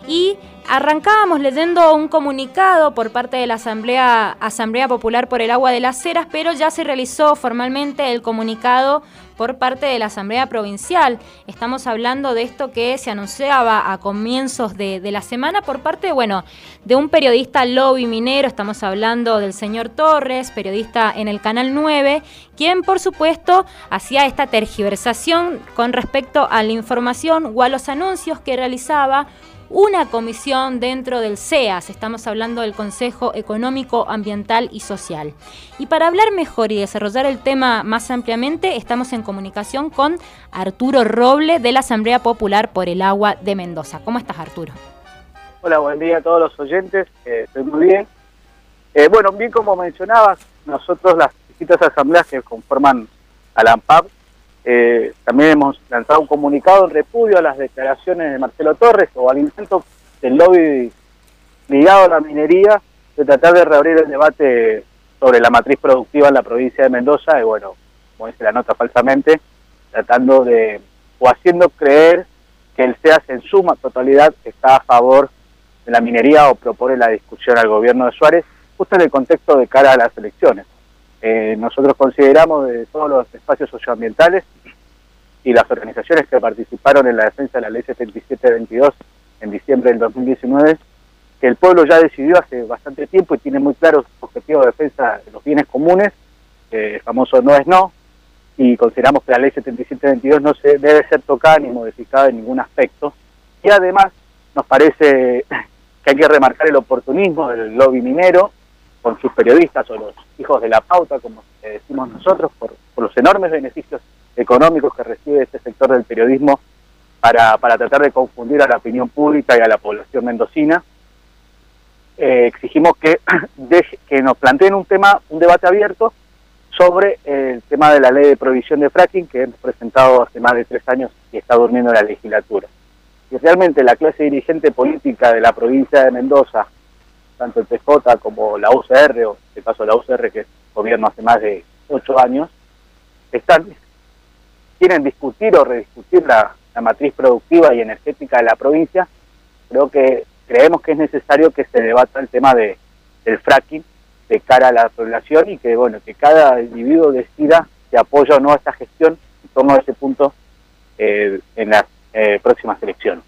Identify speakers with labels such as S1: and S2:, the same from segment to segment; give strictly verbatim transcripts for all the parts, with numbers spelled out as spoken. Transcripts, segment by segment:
S1: Y arrancábamos leyendo un comunicado por parte de la Asamblea, Asamblea Popular por el Agua de las Heras, pero ya se realizó formalmente el comunicado por parte de la Asamblea Provincial. Estamos hablando de esto que se anunciaba a comienzos de, de la semana por parte, bueno, de un periodista lobby minero. Estamos hablando del señor Torres, periodista en el Canal nueve, quien por supuesto hacía esta tergiversación con respecto a la información o a los anuncios que realizaba una comisión dentro del C E A S, estamos hablando del Consejo Económico, Ambiental y Social. Y para hablar mejor y desarrollar el tema más ampliamente, estamos en comunicación con Arturo Roble de la Asamblea Popular por el Agua de Mendoza. ¿Cómo estás, Arturo?
S2: Hola, buen día a todos los oyentes, eh, estoy muy bien. Eh, bueno, bien como mencionabas, nosotros las distintas asambleas que conforman a la ANPAP, Eh, también hemos lanzado un comunicado en repudio a las declaraciones de Marcelo Torres o al intento del lobby ligado a la minería de tratar de reabrir el debate sobre la matriz productiva en la provincia de Mendoza y bueno, como dice la nota falsamente, tratando de o haciendo creer que el C E A S en su totalidad está a favor de la minería o propone la discusión al gobierno de Suárez justo en el contexto de cara a las elecciones. Eh, nosotros consideramos de todos los espacios socioambientales y las organizaciones que participaron en la defensa de la ley setenta y siete veintidós en diciembre del dos mil diecinueve, que el pueblo ya decidió hace bastante tiempo y tiene muy claro su objetivo de defensa de los bienes comunes, eh, el famoso no es no, y consideramos que la ley setenta y siete veintidós no se debe ser tocada ni modificada en ningún aspecto. Y además nos parece que hay que remarcar el oportunismo del lobby minero con sus periodistas o los hijos de la pauta, como decimos nosotros, por, por los enormes beneficios económicos que recibe este sector del periodismo para, para tratar de confundir a la opinión pública y a la población mendocina. Eh, exigimos que, de, que nos planteen un tema, un debate abierto sobre el tema de la ley de prohibición de fracking que hemos presentado hace más de tres años y está durmiendo en la legislatura. Y realmente la clase dirigente política de la provincia de Mendoza, tanto el P J como la U C R, o en este caso la U C R que gobierno hace más de ocho años, están, quieren discutir o rediscutir la, la matriz productiva y energética de la provincia. Creo que creemos que es necesario que se debata el tema de, del fracking de cara a la población y que bueno que cada individuo decida si apoya o no a esta gestión en torno a ese punto eh, en las eh, próximas elecciones.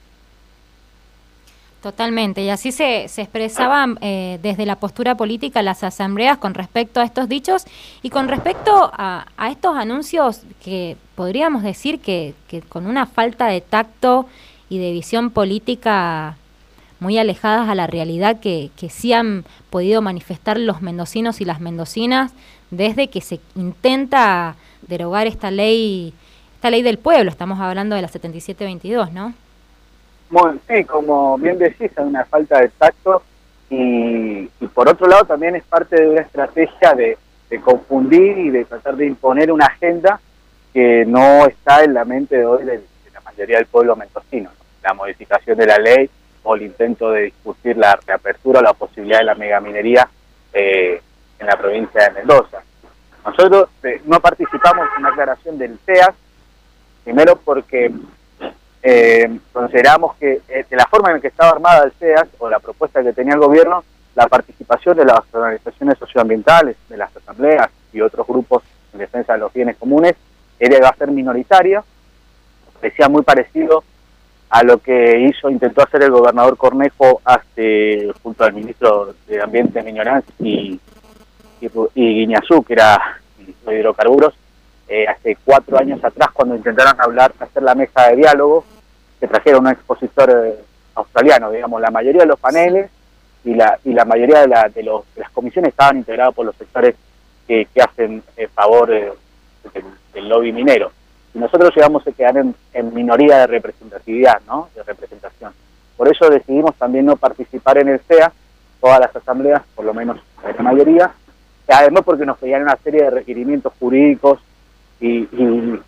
S1: Totalmente, y así se, se expresaban eh, desde la postura política las asambleas con respecto a estos dichos y con respecto a, a estos anuncios que podríamos decir que, que con una falta de tacto y de visión política muy alejadas a la realidad que, que sí han podido manifestar los mendocinos y las mendocinas desde que se intenta derogar esta ley, esta ley del pueblo. Estamos hablando de la setenta y siete veintidós, ¿no?
S2: Bueno, sí, como bien decís, hay una falta de tacto y, y por otro lado también es parte de una estrategia de, de confundir y de tratar de imponer una agenda que no está en la mente de hoy de, de la mayoría del pueblo mendocino, ¿no? La modificación de la ley o el intento de discutir la reapertura o la posibilidad de la megaminería eh, en la provincia de Mendoza. Nosotros eh, no participamos en la aclaración del C E A S, primero porque Eh, consideramos que eh, de la forma en que estaba armada el C E A S o la propuesta que tenía el gobierno, la participación de las organizaciones socioambientales, de las asambleas y otros grupos en defensa de los bienes comunes era iba a ser minoritaria, parecía muy parecido a lo que hizo, intentó hacer el gobernador Cornejo hace, junto al ministro de Ambiente, Miñoranz y, y, y Guiñazú, que era ministro de Hidrocarburos, Eh, hace cuatro años atrás cuando intentaron hablar, hacer la mesa de diálogo, que trajeron un expositor eh, australiano, digamos, la mayoría de los paneles y la y la mayoría de, la, de, los, de las comisiones estaban integradas por los sectores que, que hacen eh, favor eh, del, del lobby minero. Y nosotros llegamos a quedar en, en minoría de representatividad, ¿no? De representación. Por eso decidimos también no participar en el C E A, todas las asambleas, por lo menos la mayoría, además porque nos pedían una serie de requerimientos jurídicos Y, y,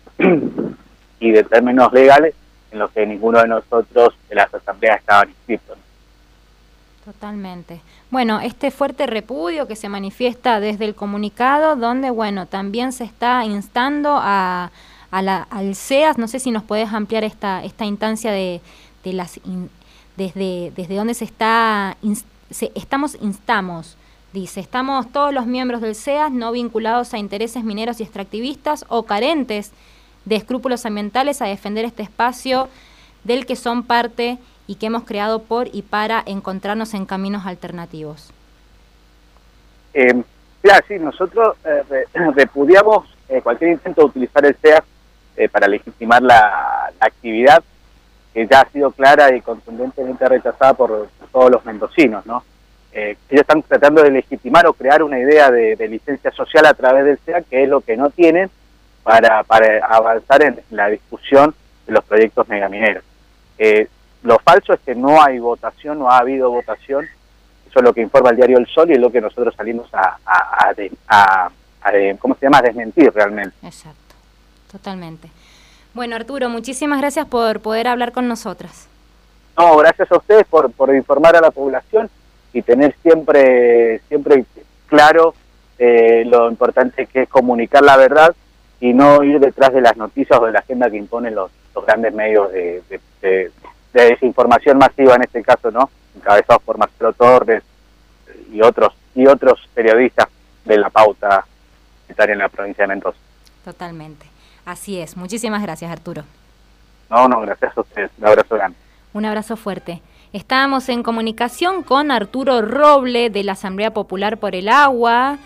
S2: y de términos legales en los que ninguno de nosotros de las asambleas estaban inscritos.
S1: Totalmente. Bueno, este fuerte repudio que se manifiesta desde el comunicado, donde bueno también se está instando a, a la, al C E A S, no sé si nos podés ampliar esta esta instancia de, de las in, desde, desde donde se está, se, estamos, instamos, dice, estamos todos los miembros del C E A S no vinculados a intereses mineros y extractivistas o carentes de escrúpulos ambientales a defender este espacio del que son parte y que hemos creado por y para encontrarnos en caminos alternativos.
S2: Eh, ya, sí, nosotros eh, repudiamos eh, cualquier intento de utilizar el C E A S eh, para legitimar la, la actividad, que ya ha sido clara y contundentemente rechazada por todos los mendocinos, ¿no? Eh, ellos están tratando de legitimar o crear una idea de, de licencia social a través del C E A, que es lo que no tienen para, para avanzar en la discusión de los proyectos megamineros. Eh, lo falso es que no hay votación, no ha habido votación, eso es lo que informa el diario El Sol y es lo que nosotros salimos a, a, a, a, a, a ¿cómo se llama?, a desmentir realmente.
S1: Exacto, totalmente. Bueno, Arturo, muchísimas gracias por poder hablar con nosotras.
S2: No, gracias a ustedes por, por informar a la población y tener siempre, siempre claro eh, lo importante que es comunicar la verdad y no ir detrás de las noticias o de la agenda que imponen los, los grandes medios de, de, de, de desinformación masiva, en este caso, ¿no?, encabezados por Marcelo Torres y otros y otros periodistas de la pauta que están en la provincia de Mendoza.
S1: Totalmente. Así es. Muchísimas gracias, Arturo.
S2: No, no, gracias a ustedes. Un abrazo grande.
S1: Un abrazo fuerte. Estábamos en comunicación con Arturo Roble de la Asamblea Popular por el Agua.